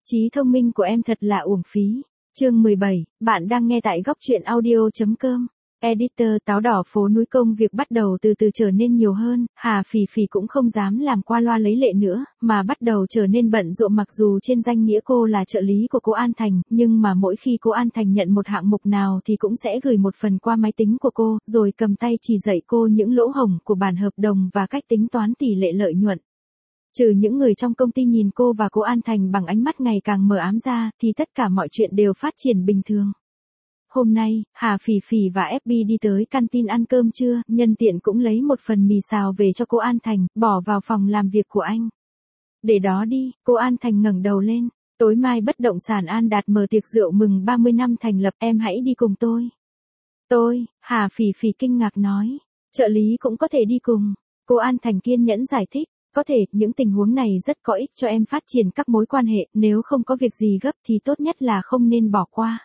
Trí thông minh của em thật là uổng phí. Chương 17, bạn đang nghe tại góc truyện audio.com. Editor táo đỏ phố núi công việc bắt đầu từ từ trở nên nhiều hơn, Hà Phỉ Phỉ cũng không dám làm qua loa lấy lệ nữa, mà bắt đầu trở nên bận rộn mặc dù trên danh nghĩa cô là trợ lý của cô An Thành, nhưng mà mỗi khi cô An Thành nhận một hạng mục nào thì cũng sẽ gửi một phần qua máy tính của cô, rồi cầm tay chỉ dạy cô những lỗ hổng của bản hợp đồng và cách tính toán tỷ lệ lợi nhuận. Trừ những người trong công ty nhìn cô và cô An Thành bằng ánh mắt ngày càng mờ ám ra, thì tất cả mọi chuyện đều phát triển bình thường. Hôm nay, Hà Phỉ Phỉ và FB đi tới canteen ăn cơm trưa, nhân tiện cũng lấy một phần mì xào về cho cô An Thành, bỏ vào phòng làm việc của anh. Để đó đi, cô An Thành ngẩng đầu lên. Tối mai bất động sản An Đạt mở tiệc rượu mừng 30 năm thành lập, em hãy đi cùng tôi. Tôi, Hà Phỉ Phỉ kinh ngạc nói. Trợ lý cũng có thể đi cùng. Cô An Thành kiên nhẫn giải thích. Có thể, những tình huống này rất có ích cho em phát triển các mối quan hệ, nếu không có việc gì gấp thì tốt nhất là không nên bỏ qua.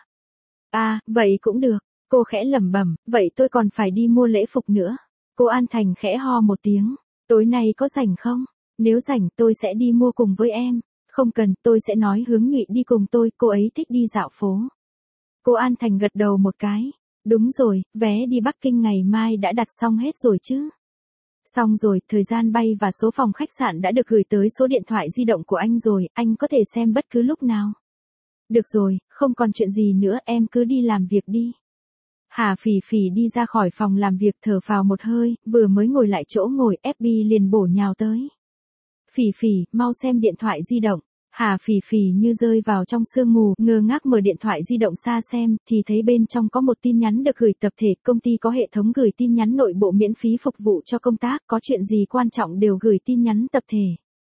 À, vậy cũng được, cô khẽ lẩm bẩm, vậy tôi còn phải đi mua lễ phục nữa. Cô An Thành khẽ ho một tiếng, tối nay có rảnh không? Nếu rảnh tôi sẽ đi mua cùng với em. Không cần, tôi sẽ nói Hướng Nhụy đi cùng tôi, cô ấy thích đi dạo phố. Cô An Thành gật đầu một cái, đúng rồi, vé đi Bắc Kinh ngày mai đã đặt xong hết rồi chứ? Xong rồi, thời gian bay và số phòng khách sạn đã được gửi tới số điện thoại di động của anh rồi, anh có thể xem bất cứ lúc nào. Được rồi, không còn chuyện gì nữa, em cứ đi làm việc đi. Hà Phỉ Phỉ đi ra khỏi phòng làm việc thở phào một hơi, vừa mới ngồi lại chỗ ngồi, FB liền bổ nhào tới. Phỉ Phỉ, mau xem điện thoại di động. Hà Phỉ Phỉ như rơi vào trong sương mù, ngơ ngác mở điện thoại di động xa xem, thì thấy bên trong có một tin nhắn được gửi tập thể, công ty có hệ thống gửi tin nhắn nội bộ miễn phí phục vụ cho công tác, có chuyện gì quan trọng đều gửi tin nhắn tập thể.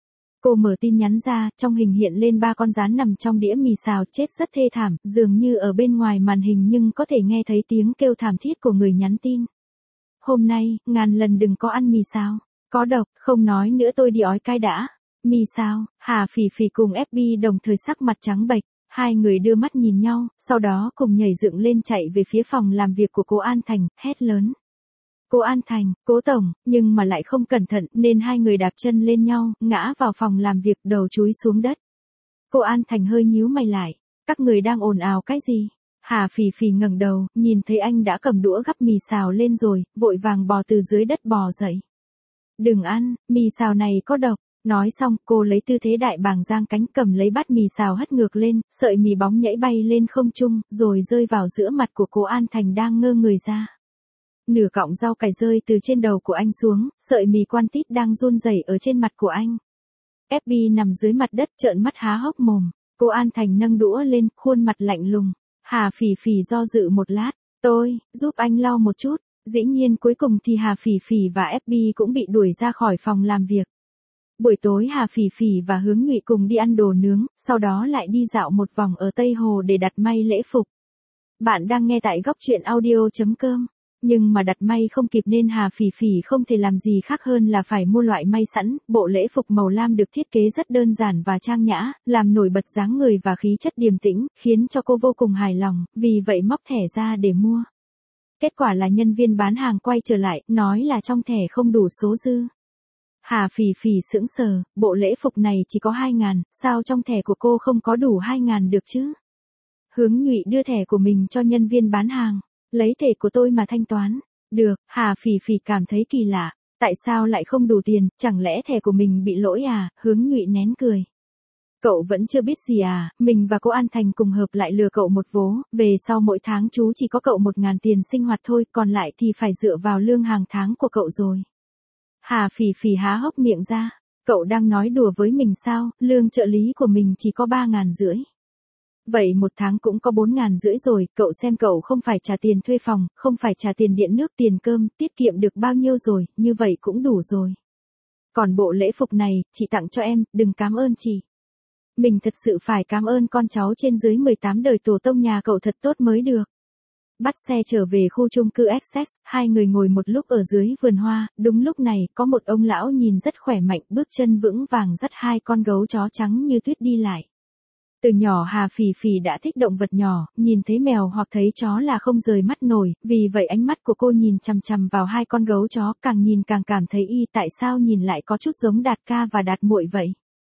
Cô mở tin nhắn ra, trong hình hiện lên 3 con rán nằm trong đĩa mì xào chết rất thê thảm, dường như ở bên ngoài màn hình nhưng có thể nghe thấy tiếng kêu thảm thiết của người nhắn tin. Hôm nay, ngàn lần đừng có ăn mì xào, có độc, không nói nữa tôi đi ói cai đã. Mì sao? Hà Phỉ Phỉ cùng FB đồng thời sắc mặt trắng bệch, hai người đưa mắt nhìn nhau, sau đó cùng nhảy dựng lên chạy về phía phòng làm việc của cô An Thành, hét lớn. Cô An Thành, cố tổng, nhưng mà lại không cẩn thận nên hai người đạp chân lên nhau, ngã vào phòng làm việc đầu chúi xuống đất. Cô An Thành hơi nhíu mày lại, các người đang ồn ào cái gì? Hà Phỉ Phỉ ngẩng đầu, nhìn thấy anh đã cầm đũa gắp mì xào lên rồi, vội vàng bò từ dưới đất bò dậy. Đừng ăn, mì xào này có độc. Nói xong, cô lấy tư thế đại bàng giang cánh cầm lấy bát mì xào hất ngược lên, sợi mì bóng nhảy bay lên không trung, rồi rơi vào giữa mặt của cô An Thành đang ngơ người ra. Nửa cọng rau cải rơi từ trên đầu của anh xuống, sợi mì quan tít đang run rẩy ở trên mặt của anh. FB nằm dưới mặt đất trợn mắt há hốc mồm, cô An Thành nâng đũa lên, khuôn mặt lạnh lùng. Hà Phỉ Phỉ do dự một lát, tôi, giúp anh lau một chút, dĩ nhiên cuối cùng thì Hà Phỉ Phỉ và FB cũng bị đuổi ra khỏi phòng làm việc. Buổi tối Hà Phỉ Phỉ và Hướng Nhụy cùng đi ăn đồ nướng, sau đó lại đi dạo một vòng ở Tây Hồ để đặt may lễ phục. Bạn đang nghe tại góc truyện audio.com. Nhưng mà đặt may không kịp nên Hà Phỉ Phỉ không thể làm gì khác hơn là phải mua loại may sẵn, bộ lễ phục màu lam được thiết kế rất đơn giản và trang nhã, làm nổi bật dáng người và khí chất điềm tĩnh, khiến cho cô vô cùng hài lòng, vì vậy móc thẻ ra để mua. Kết quả là nhân viên bán hàng quay trở lại, nói là trong thẻ không đủ số dư. Hà Phỉ Phỉ sững sờ, bộ lễ phục này chỉ có 2.000, sao trong thẻ của cô không có đủ 2.000 được chứ? Hướng Nhụy đưa thẻ của mình cho nhân viên bán hàng, lấy thẻ của tôi mà thanh toán. Được, Hà Phỉ Phỉ cảm thấy kỳ lạ, tại sao lại không đủ tiền, chẳng lẽ thẻ của mình bị lỗi à? Hướng Nhụy nén cười. Cậu vẫn chưa biết gì à, mình và cô An Thành cùng hợp lại lừa cậu một vố, về sau mỗi tháng chú chỉ có cậu 1.000 tiền sinh hoạt thôi, còn lại thì phải dựa vào lương hàng tháng của cậu rồi. Hà Phỉ Phỉ há hốc miệng ra, cậu đang nói đùa với mình sao, lương trợ lý của mình chỉ có 3.500. Vậy một tháng cũng có 4.500 rồi, cậu xem cậu không phải trả tiền thuê phòng, không phải trả tiền điện nước tiền cơm, tiết kiệm được bao nhiêu rồi, như vậy cũng đủ rồi. Còn bộ lễ phục này, chị tặng cho em, đừng cảm ơn chị. Mình thật sự phải cảm ơn con cháu trên dưới 18 đời tổ tông nhà cậu thật tốt mới được. Bắt xe trở về khu chung cư Essex, hai người ngồi một lúc ở dưới vườn hoa, đúng lúc này, có một ông lão nhìn rất khỏe mạnh, bước chân vững vàng dắt hai con gấu chó trắng như tuyết đi lại. Từ nhỏ Hà Phỉ Phỉ đã thích động vật nhỏ, nhìn thấy mèo hoặc thấy chó là không rời mắt nổi, vì vậy ánh mắt của cô nhìn chằm chằm vào hai con gấu chó, càng nhìn càng cảm thấy tại sao nhìn lại có chút giống Đạt ca và Đạt muội vậy.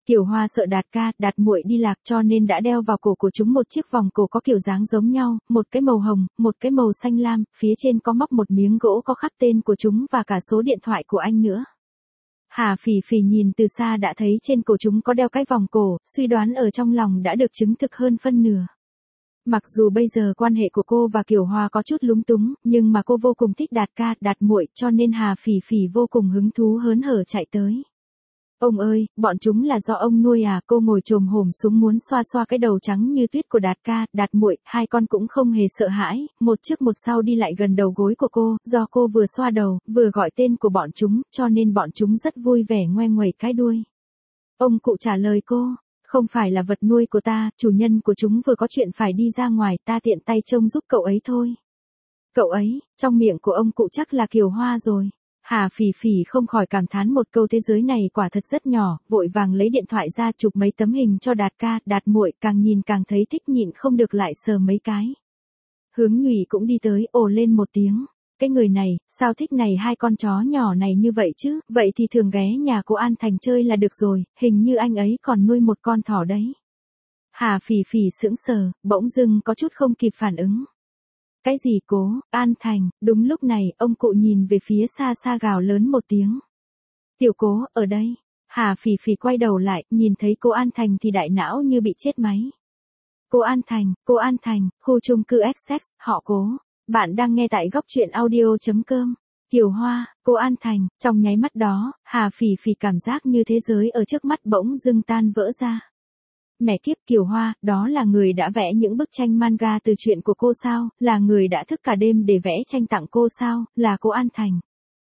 Kiều Hoa sợ Đạt ca, Đạt muội đi lạc cho nên đã đeo vào cổ của chúng một chiếc vòng cổ có kiểu dáng giống nhau, một cái màu hồng, một cái màu xanh lam, phía trên có móc một miếng gỗ có khắc tên của chúng và cả số điện thoại của anh nữa. Hà Phỉ Phỉ nhìn từ xa đã thấy trên cổ chúng có đeo cái vòng cổ, suy đoán ở trong lòng đã được chứng thực hơn phân nửa. Mặc dù bây giờ quan hệ của cô và Kiều Hoa có chút lúng túng, nhưng mà cô vô cùng thích Đạt ca, Đạt muội, cho nên Hà Phỉ Phỉ vô cùng hứng thú hớn hở chạy tới. Ông ơi, bọn chúng là do ông nuôi à? Cô ngồi chồm hổm xuống muốn xoa xoa cái đầu trắng như tuyết của Đạt ca, Đạt muội, hai con cũng không hề sợ hãi, một trước một sau đi lại gần đầu gối của cô, do cô vừa xoa đầu, vừa gọi tên của bọn chúng, cho nên bọn chúng rất vui vẻ ngoe nguẩy cái đuôi. Ông cụ trả lời cô, không phải là vật nuôi của ta, chủ nhân của chúng vừa có chuyện phải đi ra ngoài, ta tiện tay trông giúp cậu ấy thôi. Cậu ấy, trong miệng của ông cụ chắc là Kiều Hoa rồi. Hà Phỉ Phỉ không khỏi cảm thán một câu thế giới này quả thật rất nhỏ, vội vàng lấy điện thoại ra chụp mấy tấm hình cho Đạt ca, Đạt muội, càng nhìn càng thấy thích nhịn không được lại sờ mấy cái. Hướng Nhụy cũng đi tới, ồ lên một tiếng. Cái người này, sao thích này hai con chó nhỏ này như vậy chứ, vậy thì thường ghé nhà cô An Thành chơi là được rồi, hình như anh ấy còn nuôi một con thỏ đấy. Hà Phỉ Phỉ sững sờ, bỗng dưng có chút không kịp phản ứng. Cái gì cố, An Thành, đúng lúc này, ông cụ nhìn về phía xa xa gào lớn một tiếng. Tiểu cố, ở đây. Hà Phỉ Phỉ quay đầu lại, nhìn thấy cô An Thành thì đại não như bị chết máy. Cô An Thành, khu chung cư XX, họ Cố. Bạn đang nghe tại góc truyện audio.com. Kiều Hoa, cô An Thành, trong nháy mắt đó, Hà Phỉ Phỉ cảm giác như thế giới ở trước mắt bỗng dưng tan vỡ ra. Mẹ kiếp, Kiều Hoa, đó là người đã vẽ những bức tranh manga từ chuyện của cô sao, là người đã thức cả đêm để vẽ tranh tặng cô sao, là cô An Thành.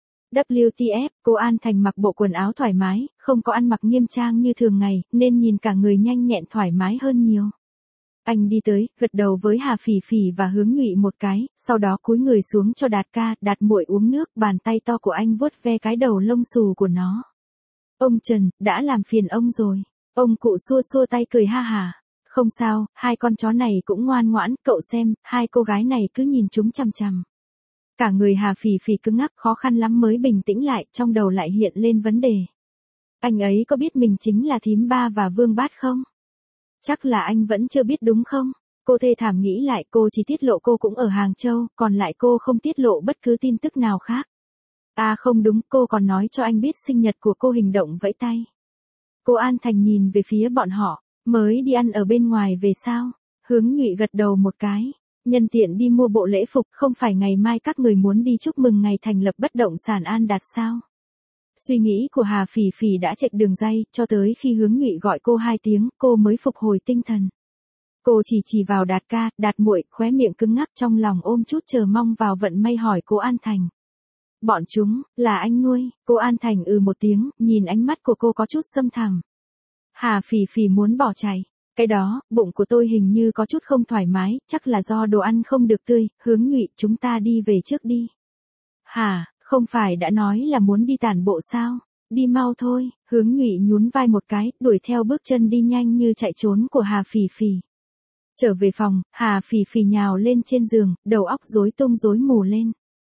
WTF, cô An Thành mặc bộ quần áo thoải mái, không có ăn mặc nghiêm trang như thường ngày, nên nhìn cả người nhanh nhẹn thoải mái hơn nhiều. Anh đi tới, gật đầu với Hà Phỉ Phỉ và Hướng Nhụy một cái, sau đó cúi người xuống cho Đạt ca, Đạt muội uống nước, bàn tay to của anh vuốt ve cái đầu lông xù của nó. Ông Trần, đã làm phiền ông rồi. Ông cụ xua xua tay cười ha hả. Không sao, hai con chó này cũng ngoan ngoãn, cậu xem, hai cô gái này cứ nhìn chúng chằm chằm. Cả người Hà Phỉ Phỉ cứng ngắc, khó khăn lắm mới bình tĩnh lại, trong đầu lại hiện lên vấn đề. Anh ấy có biết mình chính là thím ba và Vương Bát không? Chắc là anh vẫn chưa biết đúng không? Cô thê thảm nghĩ lại, cô chỉ tiết lộ cô cũng ở Hàng Châu, còn lại cô không tiết lộ bất cứ tin tức nào khác. À không đúng, cô còn nói cho anh biết sinh nhật của cô hình động vẫy tay. Cô An Thành nhìn về phía bọn họ, mới đi ăn ở bên ngoài về sao? Hướng Nhụy gật đầu một cái. Nhân tiện đi mua bộ lễ phục, không phải ngày mai các người muốn đi chúc mừng ngày thành lập bất động sản An Đạt sao? Suy nghĩ của Hà Phỉ Phỉ đã chệch đường ray, cho tới khi Hướng Nhụy gọi cô 2 tiếng, cô mới phục hồi tinh thần. Cô chỉ vào Đạt ca, Đạt muội, khóe miệng cứng ngắc trong lòng ôm chút chờ mong vào vận may hỏi cô An Thành. Bọn chúng, là anh nuôi, cô An Thành một tiếng, nhìn ánh mắt của cô có chút xâm thẳm. Hà Phỉ Phỉ muốn bỏ chạy. Cái đó, bụng của tôi hình như có chút không thoải mái, chắc là do đồ ăn không được tươi, Hướng Nhụy, chúng ta đi về trước đi. Hả, không phải đã nói là muốn đi tản bộ sao? Đi mau thôi, Hướng Nhụy nhún vai một cái, đuổi theo bước chân đi nhanh như chạy trốn của Hà Phỉ Phỉ. Trở về phòng, Hà Phỉ Phỉ nhào lên trên giường, đầu óc rối tung rối mù lên.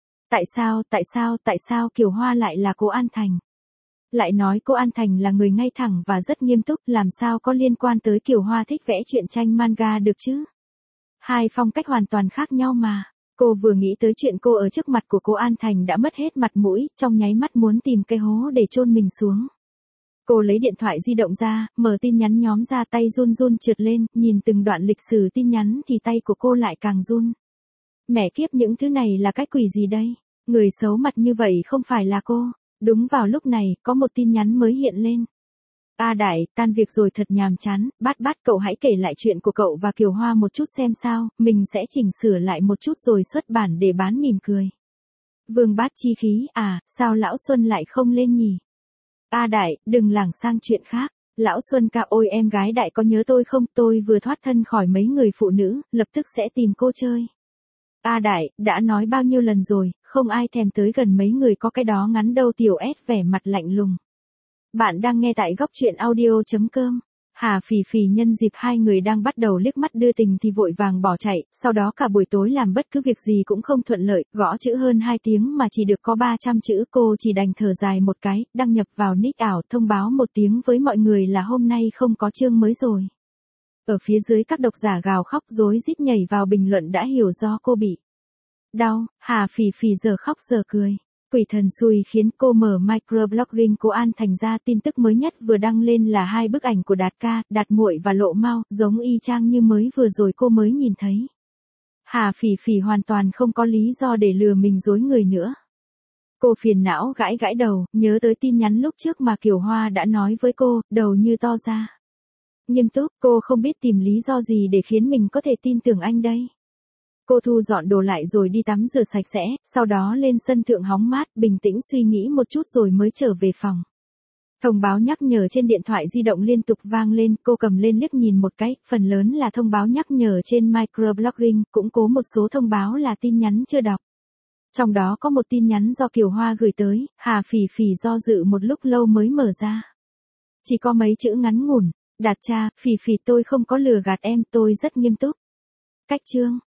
Tại sao Kiều Hoa lại là cô An Thành? Lại nói cô An Thành là người ngay thẳng và rất nghiêm túc, làm sao có liên quan tới Kiều Hoa thích vẽ truyện tranh manga được chứ? Hai phong cách hoàn toàn khác nhau mà. Cô vừa nghĩ tới chuyện cô ở trước mặt của cô An Thành đã mất hết mặt mũi, trong nháy mắt muốn tìm cây hố để chôn mình xuống. Cô lấy điện thoại di động ra, mở tin nhắn nhóm ra, tay run run trượt lên, nhìn từng đoạn lịch sử tin nhắn thì tay của cô lại càng run. Mẹ kiếp, những thứ này là cái quỷ gì đây? Người xấu mặt như vậy không phải là cô. Đúng vào lúc này, có một tin nhắn mới hiện lên. A Đại, tan việc rồi thật nhàm chán, bát cậu hãy kể lại chuyện của cậu và Kiều Hoa một chút xem sao, mình sẽ chỉnh sửa lại một chút rồi xuất bản để bán mỉm cười. Vương Bát chi khí, à, sao Lão Xuân lại không lên nhỉ? A Đại, đừng lảng sang chuyện khác. Lão Xuân ca, ôi em gái Đại có nhớ tôi không, tôi vừa thoát thân khỏi mấy người phụ nữ, lập tức sẽ tìm cô chơi. A Đại, đã nói bao nhiêu lần rồi, không ai thèm tới gần mấy người có cái đó ngắn đâu. Tiểu S vẻ mặt lạnh lùng. Bạn đang nghe tại góc truyện audio.com. Hà Phỉ Phỉ nhân dịp hai người đang bắt đầu liếc mắt đưa tình thì vội vàng bỏ chạy, sau đó cả buổi tối làm bất cứ việc gì cũng không thuận lợi, gõ chữ hơn 2 tiếng mà chỉ được có 300 chữ, cô chỉ đành thở dài một cái, đăng nhập vào nick ảo thông báo một tiếng với mọi người là hôm nay không có chương mới rồi. Ở phía dưới các độc giả gào khóc rối rít nhảy vào bình luận đã hiểu do cô bị đau, Hà Phỉ Phỉ giờ khóc giờ cười. Quỷ thần xui khiến cô mở microblogging cô An thành ra tin tức mới nhất vừa đăng lên là 2 bức ảnh của Đạt ca, Đạt muội và Lộ Mao, giống y chang như mới vừa rồi cô mới nhìn thấy. Hà Phỉ Phỉ hoàn toàn không có lý do để lừa mình dối người nữa. Cô phiền não gãi gãi đầu, nhớ tới tin nhắn lúc trước mà Kiều Hoa đã nói với cô, đầu như to ra. Nghiêm túc, cô không biết tìm lý do gì để khiến mình có thể tin tưởng anh đây. Cô thu dọn đồ lại rồi đi tắm rửa sạch sẽ, sau đó lên sân thượng hóng mát, bình tĩnh suy nghĩ một chút rồi mới trở về phòng. Thông báo nhắc nhở trên điện thoại di động liên tục vang lên, cô cầm lên liếc nhìn một cái, phần lớn là thông báo nhắc nhở trên microblogging, cũng có một số thông báo là tin nhắn chưa đọc. Trong đó có một tin nhắn do Kiều Hoa gửi tới, Hà Phỉ Phỉ do dự một lúc lâu mới mở ra. Chỉ có mấy chữ ngắn ngủn, Đạt cha, Phỉ Phỉ tôi không có lừa gạt em, tôi rất nghiêm túc. Cách chương